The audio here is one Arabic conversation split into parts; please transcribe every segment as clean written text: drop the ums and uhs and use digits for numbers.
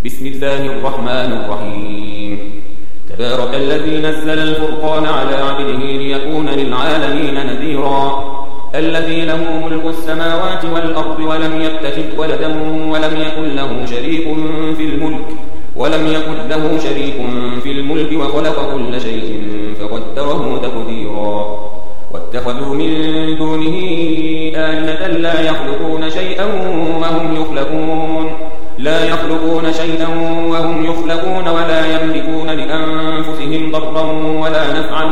بسم الله الرحمن الرحيم. تبارك الذي نزل الفرقان على عبده ليكون للعالمين نذيرا. الذي له ملك السماوات والأرض ولم يتخذ ولدا ولم يكن له شريك في الملك وخلق كل شيء فقدره تقديرا. واتخذوا من دونه آلهة لا يخلقون شيئا وهم يخلقون ولا يملكون لأنفسهم ضرا ولا نفعا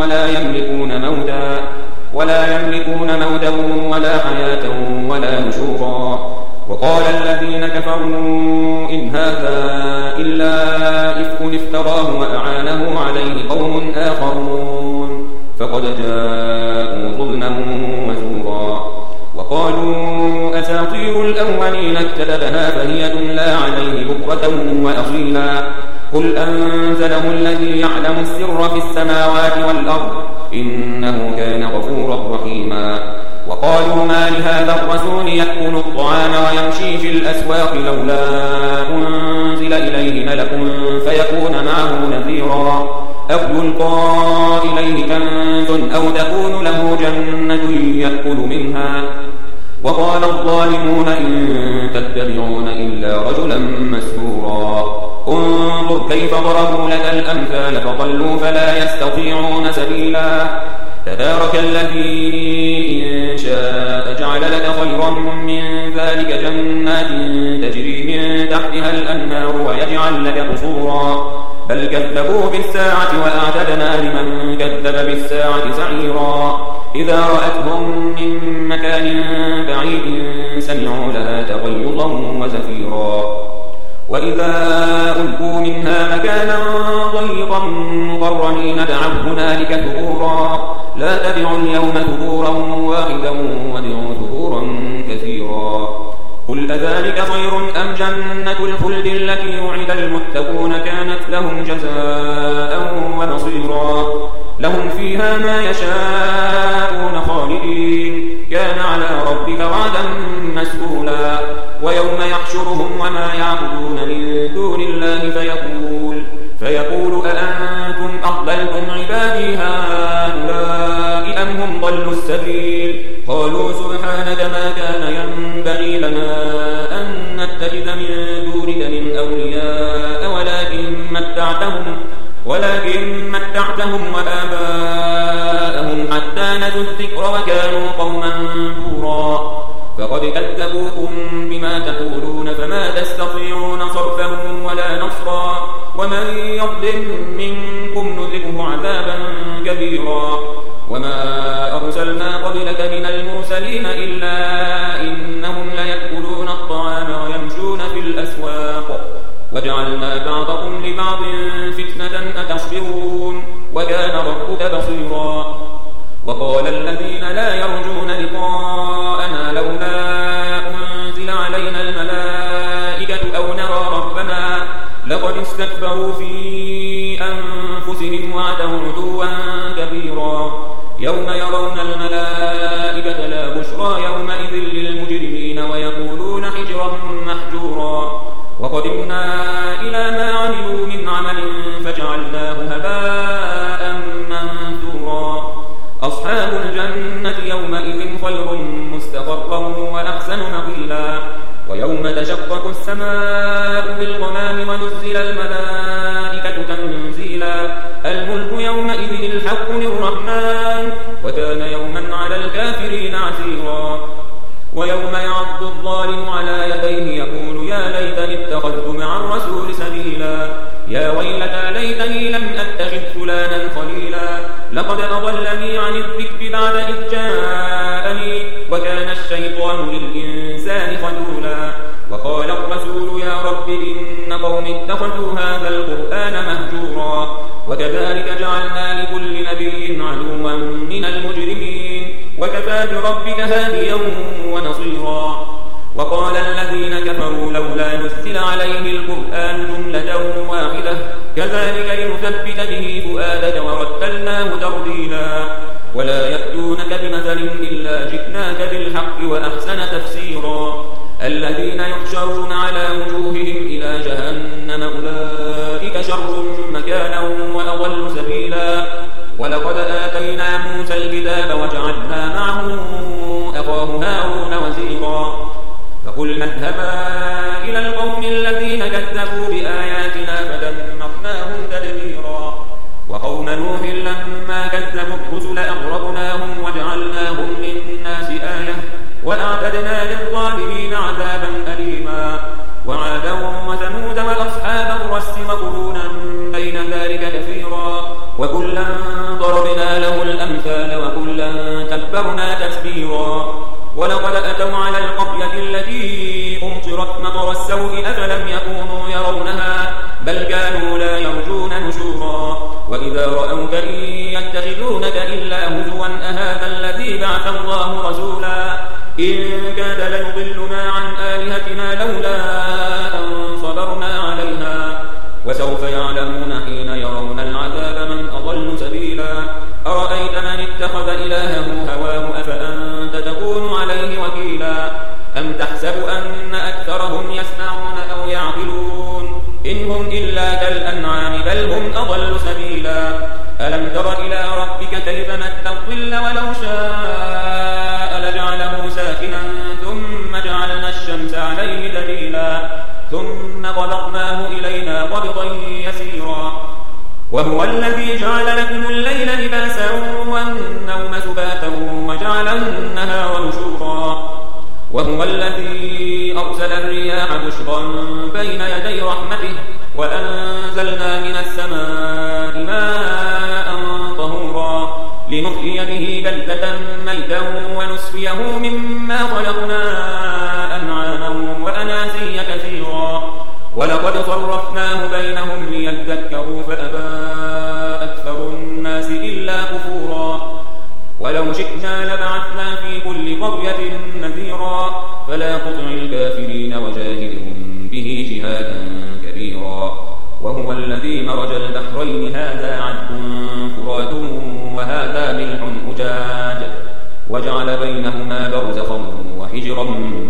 ولا يملكون موتا ولا حياة ولا نشورا. وقال الذين كفروا إن هذا إلا إفك افتراه وأعانه عليه قوم آخرون فقد جاءوا ظلما وزورا. وقالوا أساطير الأولين اكتتبها فهي تملى عليه بكرة وأصيلا. قل أنزله الذي يعلم السر في السماوات والأرض إنه كان غفورا رحيما. وقالوا ما لهذا الرسول يأكل الطعام ويمشي في الأسواق لولا أنزل إليه ملك فيكون معه نذيرا أو يلقى إليه كنز أو تكون له جنة يأكل منها. وقال الظالمون إن تتبعون إلا رجلا مسحورا. انظر كيف ضربوا لك الأمثال فضلوا فلا يستطيعون سبيلا. تبارك الذي إن شاء جعل لك خيرا من ذلك جنات تجري من تحتها الأنهار ويجعل لك قصورا. بل كذبوا بالساعة وأعتدنا لمن كذب بالساعة سعيرا. إذا رأتهم من مكان بعيد سمعوا لها تغيظا وزفيرا. وإذا ألقوا منها مكانا ضيقا مقرنين دعوا هنالك ثبورا. لا تدعوا اليوم ثبورا واحدا وادعوا ثبورا كثيرا. قل أذلك خير أم جنة الخلد التي وعد المتقون كانت لهم جزاء ومصيرا. لهم فيها ما يشاءون خالدين كان على ربك وعدا مسئولا. ويوم يحشرهم وما يعبدون من دون الله فيقول أأنتم أضللتم عبادي هؤلاء أم هم ضلوا السبيل. قالوا سبحانك ما كان ينبغي لنا أن نتخذ من دونك من أولياء ولكن متعتهم وآباءهم حتى نسوا الذكر وكانوا قوما بورا. فقد كذبوكم بما تقولون فما تستطيعون صرفا ولا نصرا. ومن يظلم منكم نذقه عذابا كبيرا. وما أرسلنا قبلك من المرسلين إلا إنهم ليأكلون الطعام ويمشون في الأسواق وجعلنا بعضكم لبعض فتنة أتصبرون وكان ربك بصيرا. وقال الذين لا يرجون لقاءنا لولا أنزل علينا الملائكة أو نرى ربنا لقد استكبروا في أنفسهم وعتوا عتوا كبيرا. يوم يرون الملائكة لا بشرى يومئذ للمجرمين ويقولون حجرا محجورا. وقدمنا إلى ما عملوا من عمل فجعلناه هباء منثورا. أصحاب الجنة يومئذ خير مستقرا وأحسن مقيلا. ويوم تشقق السماء بالغمام ونزل الملائكة تنزيلا. الملك يومئذ الحق للرحمن وكان يوما على الكافرين عسيرا. ويوم يعض الظالم على يديه يقول يا ليتني اتخذت مع الرسول سبيلا. يا ويلتى ليتني لم أتخذ فلانا خليلا. لقد أضلني عن الذكر بعد إذ جاءني وكان الشيطان للإنسان خذولا. وقال الرسول يا رب إن قوم اتخذوا هذا القرآن مهجورا. وكذلك جعلنا لكل نبي عدوا من المجرمين وكفى بربك هاديا ونصيرا. وقال الذين كفروا لولا نزل عليه القرآن جملة واحدة كذلك لنثبت به فؤادك ورتلناه ترتيلا. ولا يأتونك بمثل إلا جئناك بالحق وأحسن تفسيرا. الذين يحشرون على وجوههم إلى جهنم جهنم أولئك شر مكانا وأضل سبيلا ولقد آتينا موسى الكتاب وجعلنا معه أخاه هارون وزيرا فقلنا اذهبا إلى القوم الذين كذبوا بآياتنا فدمرناهم تدميرا وقوم نوح لما كذبوا الرسل أغرقناهم وجعلناهم للناس آية وأعتدنا للظالمين عذابا أليما وعادا وثمود وأصحاب الرس وقرونا بين ذلك كثيرا وكلا ضربنا له الأمثال وكلا تبرنا تتبيرا ولقد أتوا على القرية التي أمطرت مطر السوء أفلم يكونوا يرونها بل كانوا لا يرجون نشورا وإذا رأوك إن يتخذونك إلا هزوا أهذا الذي بعث الله رسولا إن كاد ليضلنا عن آلهتنا لولا أن صبرنا عليها وسوف يعلمون حين يرون العذاب من أضل سبيلا أرأيت من اتخذ إلهه هواه أفأنت تكون عليه وكيلا أم تحسب أن أكثرهم يسمعون أو يعقلون إن هم إلا كالأنعام بل هم أضل سبيلا ألم تر إلى ربك كيف مد الظل ولو شاء لجعله ساكنا ثم جعلنا الشمس عليه دليلا ثم قبضناه إلينا قبضا يسيرا وهو الذي جعل لكم الليل لباسا والنوم سباتا وجعل النهار نشورا وهو الذي أرسل الرياح بشرا بين يدي رحمته وأنزلنا من السماء ماء طهورا لنحيي به بلدة ميتا ونسقيه مما خلقنا أنعاما وأناسيا كثيرا ولقد صرفناه بينهم ليذكروا فأبى أكثر الناس إلا كفورا ولو شئنا لبعثنا في كل قرية نذيرا فلا تطع الكافرين وجاهدهم به جهادا كبيرا وهو الذي مرج البحرين هذا عذب فرات وهذا ملح أجاج وجعل بينهما برزخا وحجرا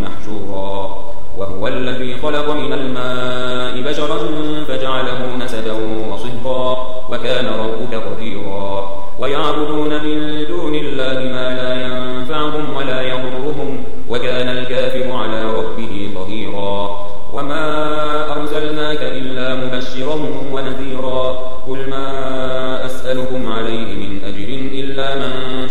محجورا وهو الذي خلق من الماء بشرا فجعله نسبا وصهرا وكان ربك قديرا ويعبدون من دون الله ما لا ينفعهم ولا يضرهم وكان الكافر على ربه ظهيرا وما أرسلناك إلا مبشرا ونذيرا قل ما أسألكم عليه من أجر إلا من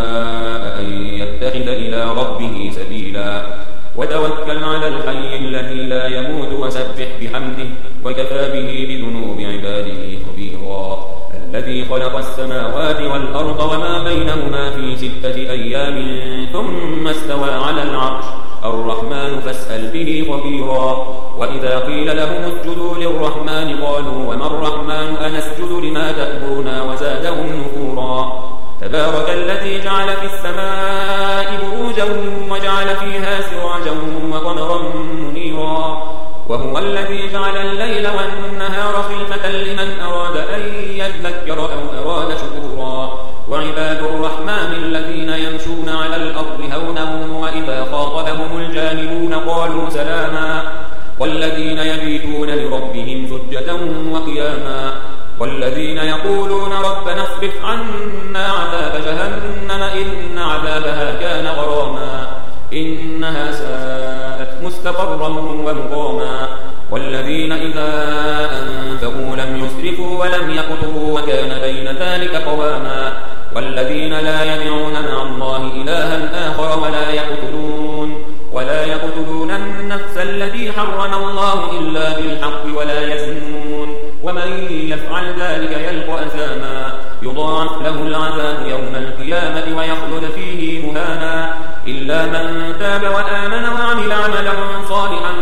شاء أن يتخذ إلى ربه سبيلا وتوكل على الحي الذي لا يموت وسبح بحمده وكفى به بذنوب عباده خبيرا الذي خلق السماوات والأرض وما بينهما في 6 أيام ثم استوى على العرش الرحمن فاسأل به خبيرا وإذا قيل لهم اسجدوا للرحمن قالوا وما الرحمن أنسجد لما تأمرنا وزادهم نفورا تبارك الذي جعل في السماء بروجا وجعل فيها سراجا وقمرا منيرا وهو الذي جعل الليل والنهار خلفة لمن أراد أن يذكر أو أراد شكورا وعباد الرحمن الذين يمشون على الأرض هونا وإذا خاطبهم الجاهلون قالوا سلاما والذين يبيتون لربهم سجدا وقياما والذين يقولون ربنا اصرف عنا عذاب جهنم إن عذابها كان غراما إنها ساءت مستقرا ومقاما والذين إذا أنفقوا لم يسرفوا ولم يقتروا وكان بين ذلك قواما والذين لا يدعون مع الله إلها آخر ولا يقتلون النفس التي حرم الله إلا بالحق ولا يزنون ومن يفعل ذلك يلقى أثاما يضاعف له العذاب يوم القيامة ويخلد فيه مهانا إلا من تاب وآمن وعمل عملا صالحا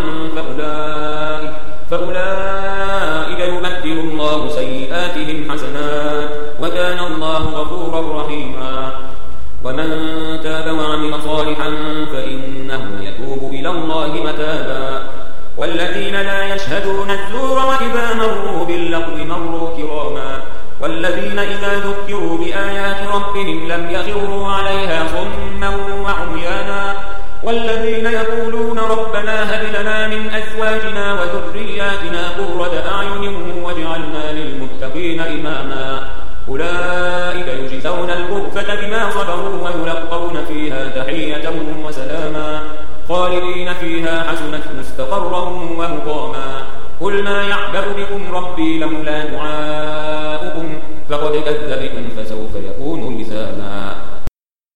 فأولئك يبدل الله سيئاتهم حسنات وكان الله غفورا رحيما ومن تاب وعمل صالحا فإنه يتوب إلى الله متابا والذين لا يشهدون الزور وإذا مروا باللغو مروا كراما والذين إذا ذكروا بآيات ربهم لم يخروا عليها صما وعميانا والذين يقولون ربنا هب لنا من أزواجنا وذرياتنا قرة أعين واجعلنا للمتقين إماما أولئك يجزون الغرفة بما صبروا ويلقون فيها تحية وسلاما خالدين فيها حسنت مستقرا ومقاما قل ما يعبأ بكم ربي لولا دعاؤكم فقد كذبتم فسوف يكون